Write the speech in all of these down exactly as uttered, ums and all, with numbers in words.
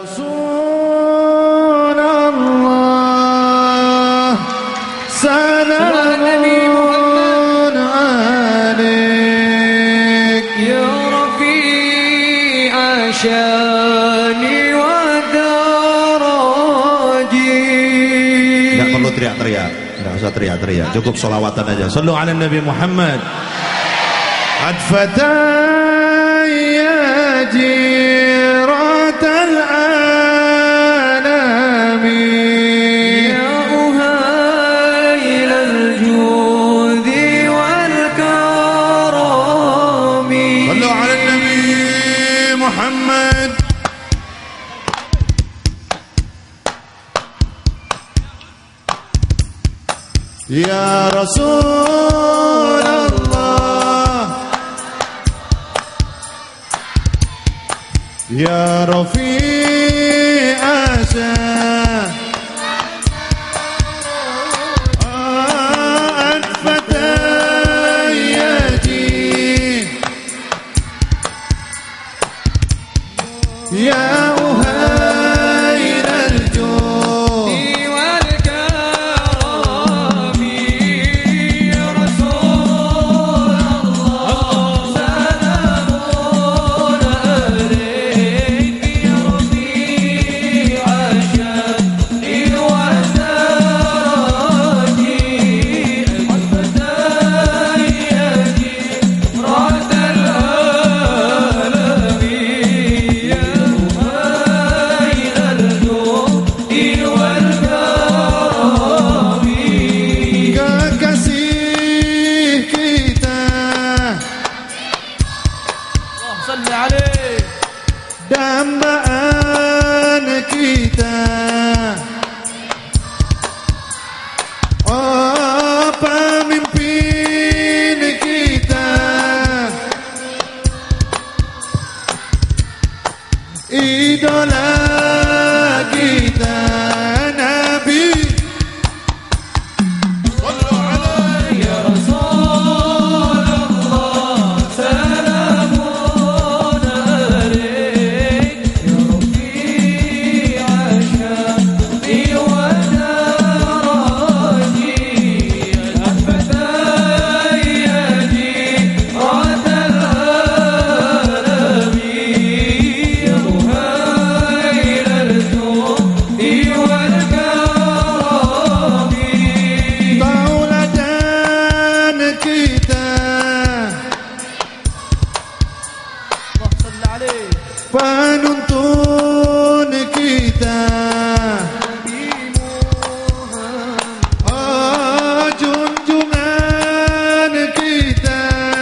Rasulullah, salamun alaik ya Rafi'a syani wa daraji. Tidak perlu teriak-teriak, tidak usah teriak-teriak, cukup sholawatan aja. Sallu ala Nabi Muhammad. Adfatan ya jiratal alamin ya uhailal judi wal karami. Sallu ala Nabi Muhammad. Ya Rasulullah, ya Rafi'a adfatan yadi ya uhailal judi wal karami. Ya Rasulullah, salamun alaik ya Rafi'a syani wa daraji. Adfatan yadi ratal alamin ya uhailal judi wal karami. kekasih kita Allah salli alaih. dambaan kita, oh pemimpin kita, idola kita, Nabi. Ya Rasulullah, salamun alaik ya Rafi'a syani wa daraji. Adfatan yadi ratal alamin ya uhailal judi wal karami. Tauladan kita, Allah salli alaih. penuntun kita, oh junjungan kita,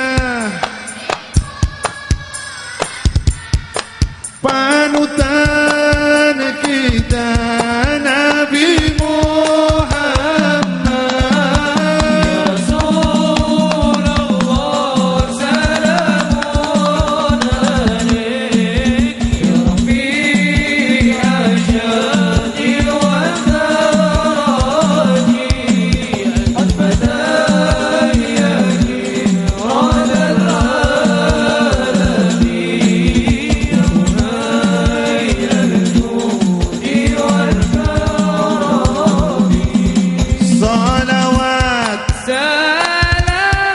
panutan kita, Nabi Muhammad. Rasulullah, salamun alaik ya Rafi'a syani wa daraji. Adfatan yadi ratal alamin ya uhailal judi wal karami. Salawat Salam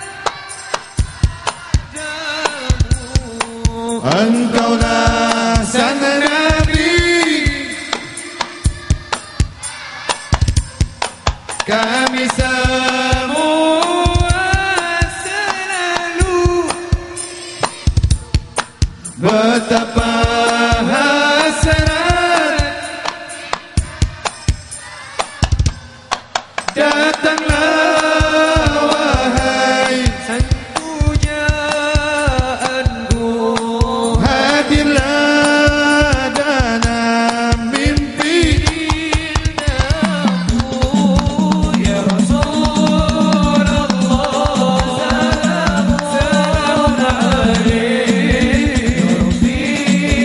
jamu engkaulah sang Nabi, kami semua selalu betapa hasrat datanglah wahai sang pujaanku. hadirlah dalam mimpi Ya Rasulullah, salamun alaik ya Rafi'a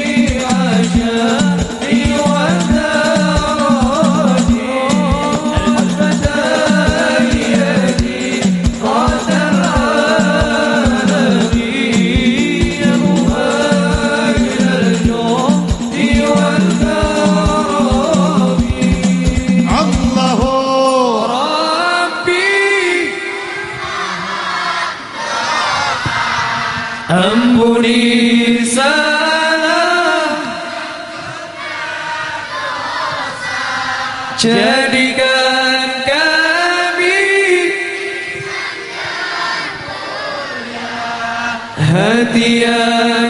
Jadikan kami hati yang